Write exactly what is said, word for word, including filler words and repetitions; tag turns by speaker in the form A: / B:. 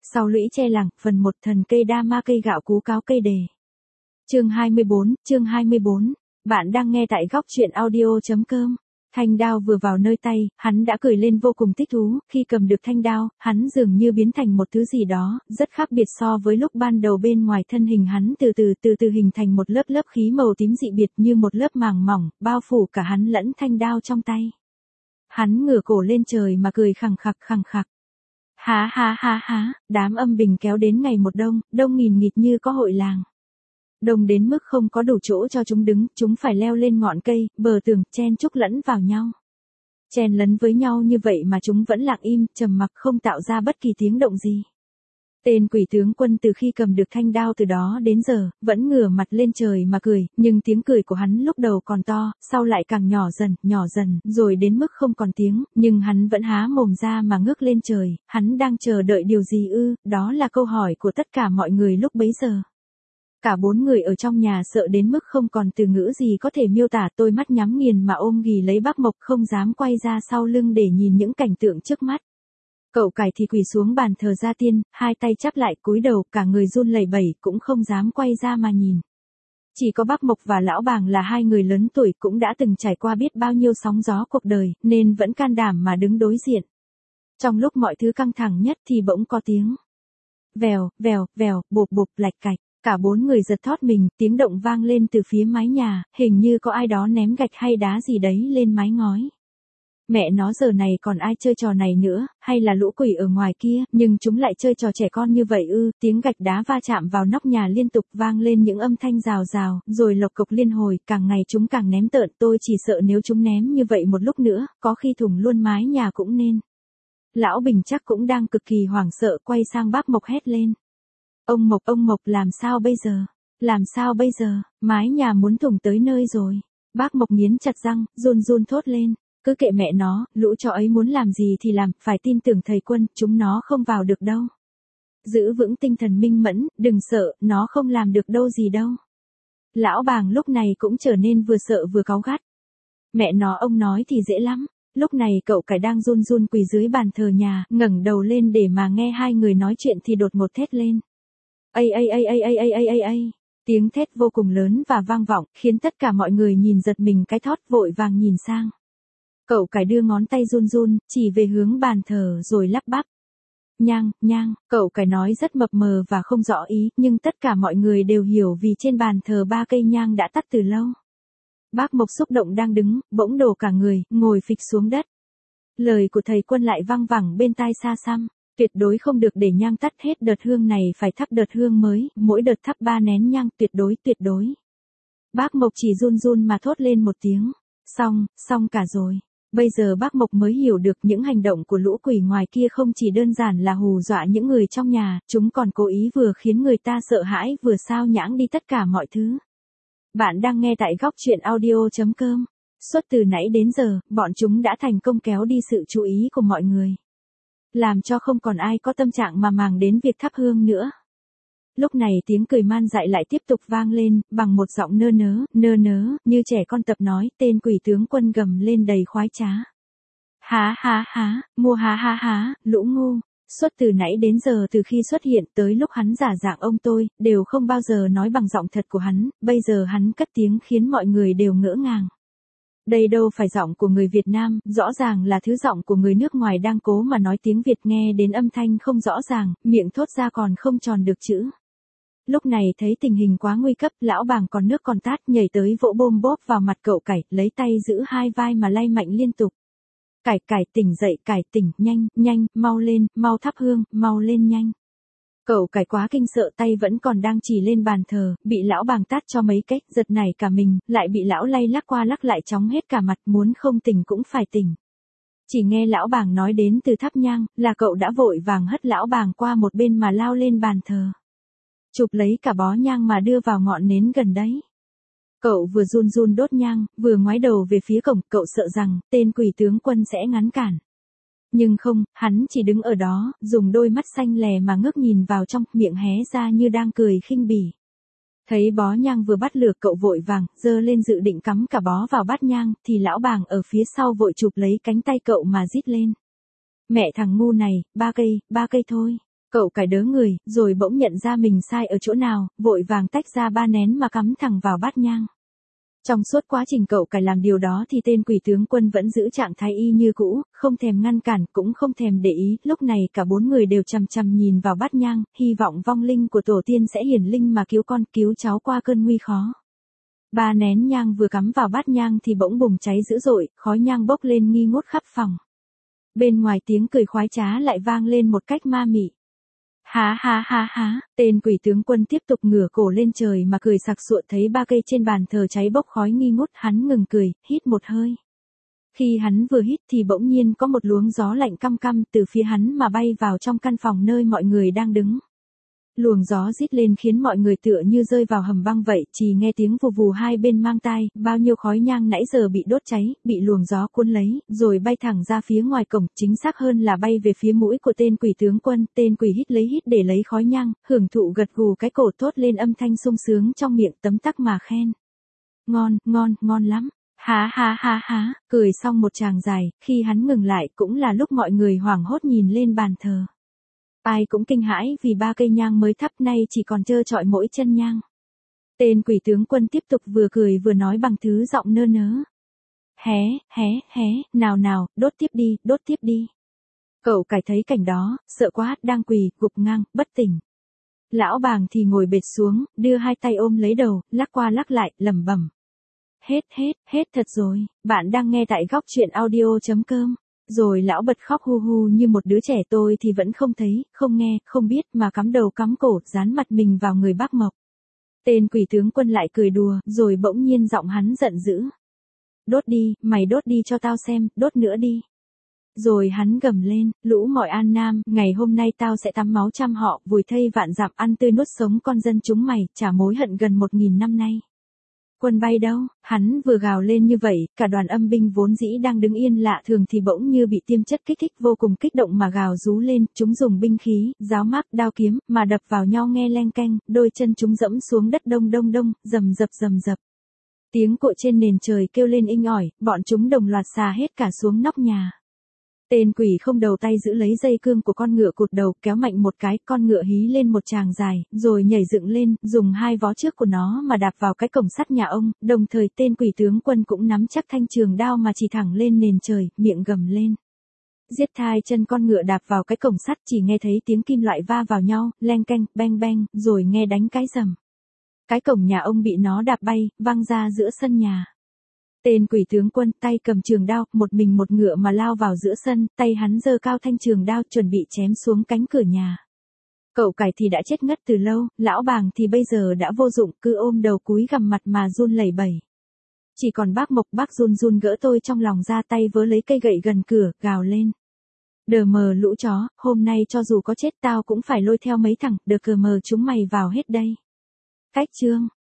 A: Sau lũy tre làng, phần một thần cây đa ma cây gạo cú cáo cây đề. Chương hai mươi bốn, chương hai mươi bốn. Bạn đang nghe tại góc truyện audio chấm com. Thanh đao vừa vào nơi tay, hắn đã cười lên vô cùng thích thú, khi cầm được thanh đao, hắn dường như biến thành một thứ gì đó, rất khác biệt so với lúc ban đầu bên ngoài thân hình hắn từ từ từ từ hình thành một lớp lớp khí màu tím dị biệt như một lớp màng mỏng, bao phủ cả hắn lẫn thanh đao trong tay. Hắn ngửa cổ lên trời mà cười khằng khặc khằng khặc. Há há há há, đám âm bình kéo đến ngày một đông, đông nghìn nghịt như có hội làng. Đông đến mức không có đủ chỗ cho chúng đứng, chúng phải leo lên ngọn cây, bờ tường, chen chúc lẫn vào nhau. Chen lấn với nhau như vậy mà chúng vẫn lặng im, trầm mặc không tạo ra bất kỳ tiếng động gì. Tên quỷ tướng quân từ khi cầm được thanh đao từ đó đến giờ, vẫn ngửa mặt lên trời mà cười, nhưng tiếng cười của hắn lúc đầu còn to, sau lại càng nhỏ dần, nhỏ dần, rồi đến mức không còn tiếng, nhưng hắn vẫn há mồm ra mà ngước lên trời, hắn đang chờ đợi điều gì ư, đó là câu hỏi của tất cả mọi người lúc bấy giờ. Cả bốn người ở trong nhà sợ đến mức không còn từ ngữ gì có thể miêu tả, tôi mắt nhắm nghiền mà ôm ghì lấy bác Mộc, không dám quay ra sau lưng để nhìn những cảnh tượng trước mắt. Cậu cải thì quỳ xuống bàn thờ gia tiên, hai tay chắp lại cúi đầu, cả người run lẩy bẩy, cũng không dám quay ra mà nhìn. Chỉ có bác Mộc và lão Bàng là hai người lớn tuổi cũng đã từng trải qua biết bao nhiêu sóng gió cuộc đời, nên vẫn can đảm mà đứng đối diện. Trong lúc mọi thứ căng thẳng nhất thì bỗng có tiếng. Vèo, vèo, vèo, bộp bộp lạch cạch. Cả bốn người giật thót mình, tiếng động vang lên từ phía mái nhà, hình như có ai đó ném gạch hay đá gì đấy lên mái ngói. Mẹ nó giờ này còn ai chơi trò này nữa, hay là lũ quỷ ở ngoài kia, nhưng chúng lại chơi trò trẻ con như vậy ư, tiếng gạch đá va chạm vào nóc nhà liên tục vang lên những âm thanh rào rào, rồi lộc cộc liên hồi, càng ngày chúng càng ném tợn, tôi chỉ sợ nếu chúng ném như vậy một lúc nữa, có khi thủng luôn mái nhà cũng nên. Lão Bình chắc cũng đang cực kỳ hoảng sợ, quay sang bác Mộc hét lên. Ông Mộc, ông Mộc làm sao bây giờ? Làm sao bây giờ? Mái nhà muốn thủng tới nơi rồi. Bác Mộc nghiến chặt răng, run run thốt lên. Cứ kệ mẹ nó, lũ chó ấy muốn làm gì thì làm, phải tin tưởng thầy Quân, chúng nó không vào được đâu. Giữ vững tinh thần minh mẫn, đừng sợ, nó không làm được đâu gì đâu. Lão Bàng lúc này cũng trở nên vừa sợ vừa cáu gắt. Mẹ nó, ông nói thì dễ lắm. Lúc này cậu cải đang run run quỳ dưới bàn thờ nhà, ngẩng đầu lên để mà nghe hai người nói chuyện thì đột ngột thét lên. Ây ây ây ây ây ây ây ây ây. Tiếng thét vô cùng lớn và vang vọng, khiến tất cả mọi người nhìn giật mình cái thót, vội vàng nhìn sang. Cậu cải đưa ngón tay run run, chỉ về hướng bàn thờ rồi lắp bắp. Nhang, nhang, cậu cải nói rất mập mờ và không rõ ý, nhưng tất cả mọi người đều hiểu vì trên bàn thờ ba cây nhang đã tắt từ lâu. Bác Mộc xúc động đang đứng, bỗng đổ cả người, ngồi phịch xuống đất. Lời của thầy Quân lại vang vẳng bên tai xa xăm. Tuyệt đối không được để nhang tắt hết đợt hương này, phải thắp đợt hương mới, mỗi đợt thắp ba nén nhang, tuyệt đối tuyệt đối. Bác Mộc chỉ run run mà thốt lên một tiếng. Xong, xong cả rồi. Bây giờ bác Mộc mới hiểu được những hành động của lũ quỷ ngoài kia không chỉ đơn giản là hù dọa những người trong nhà, chúng còn cố ý vừa khiến người ta sợ hãi vừa sao nhãng đi tất cả mọi thứ. Bạn đang nghe tại góc truyện audio chấm com. Suốt từ nãy đến giờ, bọn chúng đã thành công kéo đi sự chú ý của mọi người. Làm cho không còn ai có tâm trạng mà màng đến việc thắp hương nữa. Lúc này tiếng cười man dại lại tiếp tục vang lên, bằng một giọng nơ nớ, nơ nớ, như trẻ con tập nói, tên quỷ tướng quân gầm lên đầy khoái trá. Há há há, mua há há há, lũ ngu. Suốt từ nãy đến giờ từ khi xuất hiện tới lúc hắn giả dạng ông tôi, đều không bao giờ nói bằng giọng thật của hắn, bây giờ hắn cất tiếng khiến mọi người đều ngỡ ngàng. Đây đâu phải giọng của người Việt Nam, rõ ràng là thứ giọng của người nước ngoài đang cố mà nói tiếng Việt, nghe đến âm thanh không rõ ràng, miệng thốt ra còn không tròn được chữ. Lúc này thấy tình hình quá nguy cấp, lão Bàng còn nước còn tát nhảy tới vỗ bôm bốp vào mặt cậu cải, lấy tay giữ hai vai mà lay mạnh liên tục. Cải cải tỉnh dậy, cải tỉnh, nhanh, nhanh, mau lên, mau thắp hương, mau lên nhanh. Cậu cải quá kinh sợ, tay vẫn còn đang chỉ lên bàn thờ, bị lão Bàng tát cho mấy cách, giật nảy cả mình, lại bị lão lay lắc qua lắc lại chóng hết cả mặt, muốn không tỉnh cũng phải tỉnh. Chỉ nghe lão Bàng nói đến từ thắp nhang, là cậu đã vội vàng hất lão Bàng qua một bên mà lao lên bàn thờ. Chụp lấy cả bó nhang mà đưa vào ngọn nến gần đấy. Cậu vừa run run đốt nhang, vừa ngoái đầu về phía cổng, cậu sợ rằng tên quỷ tướng quân sẽ ngăn cản. Nhưng không, hắn chỉ đứng ở đó, dùng đôi mắt xanh lè mà ngước nhìn vào trong, miệng hé ra như đang cười khinh bỉ. Thấy bó nhang vừa bắt lửa, cậu vội vàng giơ lên dự định cắm cả bó vào bát nhang, thì lão Bàng ở phía sau vội chụp lấy cánh tay cậu mà rít lên. Mẹ thằng ngu này, ba cây, ba cây thôi. Cậu cải đớ người, rồi bỗng nhận ra mình sai ở chỗ nào, vội vàng tách ra ba nén mà cắm thẳng vào bát nhang. Trong suốt quá trình cậu cải làm điều đó thì tên quỷ tướng quân vẫn giữ trạng thái y như cũ, không thèm ngăn cản, cũng không thèm để ý, lúc này cả bốn người đều chằm chằm nhìn vào bát nhang, hy vọng vong linh của tổ tiên sẽ hiển linh mà cứu con, cứu cháu qua cơn nguy khó. Ba nén nhang vừa cắm vào bát nhang thì bỗng bùng cháy dữ dội, khói nhang bốc lên nghi ngút khắp phòng. Bên ngoài tiếng cười khoái trá lại vang lên một cách ma mị. Há há há há, tên quỷ tướng quân tiếp tục ngửa cổ lên trời mà cười sặc sụa, thấy ba cây trên bàn thờ cháy bốc khói nghi ngút, hắn ngừng cười, hít một hơi. Khi hắn vừa hít thì bỗng nhiên có một luồng gió lạnh căm căm từ phía hắn mà bay vào trong căn phòng nơi mọi người đang đứng. Luồng gió rít lên khiến mọi người tựa như rơi vào hầm băng vậy, chỉ nghe tiếng vù vù hai bên mang tai, bao nhiêu khói nhang nãy giờ bị đốt cháy, bị luồng gió cuốn lấy, rồi bay thẳng ra phía ngoài cổng, chính xác hơn là bay về phía mũi của tên quỷ tướng quân. Tên quỷ hít lấy hít để lấy khói nhang, hưởng thụ gật gù cái cổ, thốt lên âm thanh sung sướng trong miệng, tấm tắc mà khen. Ngon, ngon, ngon lắm. Há há há há, cười xong một tràng dài, khi hắn ngừng lại cũng là lúc mọi người hoảng hốt nhìn lên bàn thờ. Ai cũng kinh hãi vì ba cây nhang mới thắp nay chỉ còn trơ trọi mỗi chân nhang. Tên quỷ tướng quân tiếp tục vừa cười vừa nói bằng thứ giọng nơ nớ. Hé, hé, hé, nào nào, đốt tiếp đi, đốt tiếp đi. Cậu cải thấy cảnh đó, sợ quá, đang quỳ, gục ngang, bất tỉnh. Lão bàng thì ngồi bệt xuống, đưa hai tay ôm lấy đầu, lắc qua lắc lại, lẩm bẩm. Hết, hết, hết thật rồi, bạn đang nghe tại góc truyện audio chấm com. Rồi lão bật khóc hu hu như một đứa trẻ. Tôi thì vẫn không thấy, không nghe, không biết mà cắm đầu cắm cổ, dán mặt mình vào người bác Mộc. Tên quỷ tướng quân lại cười đùa, rồi bỗng nhiên giọng hắn giận dữ. Đốt đi, mày đốt đi cho tao xem, đốt nữa đi. Rồi hắn gầm lên, lũ mọi An Nam, ngày hôm nay tao sẽ tắm máu trăm họ, vùi thây vạn dặm, ăn tươi nuốt sống con dân chúng mày, trả mối hận gần một nghìn năm nay. Quân bay đâu? Hắn vừa gào lên như vậy, cả đoàn âm binh vốn dĩ đang đứng yên lạ thường thì bỗng như bị tiêm chất kích thích vô cùng kích động mà gào rú lên, chúng dùng binh khí, giáo mác, đao kiếm, mà đập vào nhau nghe leng keng, đôi chân chúng dẫm xuống đất đông đông đông, rầm rập rầm rập. Tiếng cộ trên nền trời kêu lên inh ỏi, bọn chúng đồng loạt xà hết cả xuống nóc nhà. Tên quỷ không đầu tay giữ lấy dây cương của con ngựa cụt đầu, kéo mạnh một cái, con ngựa hí lên một tràng dài, rồi nhảy dựng lên, dùng hai vó trước của nó mà đạp vào cái cổng sắt nhà ông, đồng thời tên quỷ tướng quân cũng nắm chắc thanh trường đao mà chỉ thẳng lên nền trời, miệng gầm lên. Giết thai chân con ngựa đạp vào cái cổng sắt, chỉ nghe thấy tiếng kim loại va vào nhau, leng keng, beng beng, rồi nghe đánh cái rầm. Cái cổng nhà ông bị nó đạp bay, văng ra giữa sân nhà. Tên quỷ tướng quân tay cầm trường đao, một mình một ngựa mà lao vào giữa sân, tay hắn giơ cao thanh trường đao chuẩn bị chém xuống cánh cửa nhà. Cậu cải thì đã chết ngất từ lâu, lão bàng thì bây giờ đã vô dụng, cứ ôm đầu cúi gằm mặt mà run lẩy bẩy. Chỉ còn bác Mộc, bác run run gỡ tôi trong lòng ra, tay vớ lấy cây gậy gần cửa, gào lên. Đờ mờ lũ chó, hôm nay cho dù có chết tao cũng phải lôi theo mấy thằng, đờ cờ mờ chúng mày vào hết đây. Cách chương.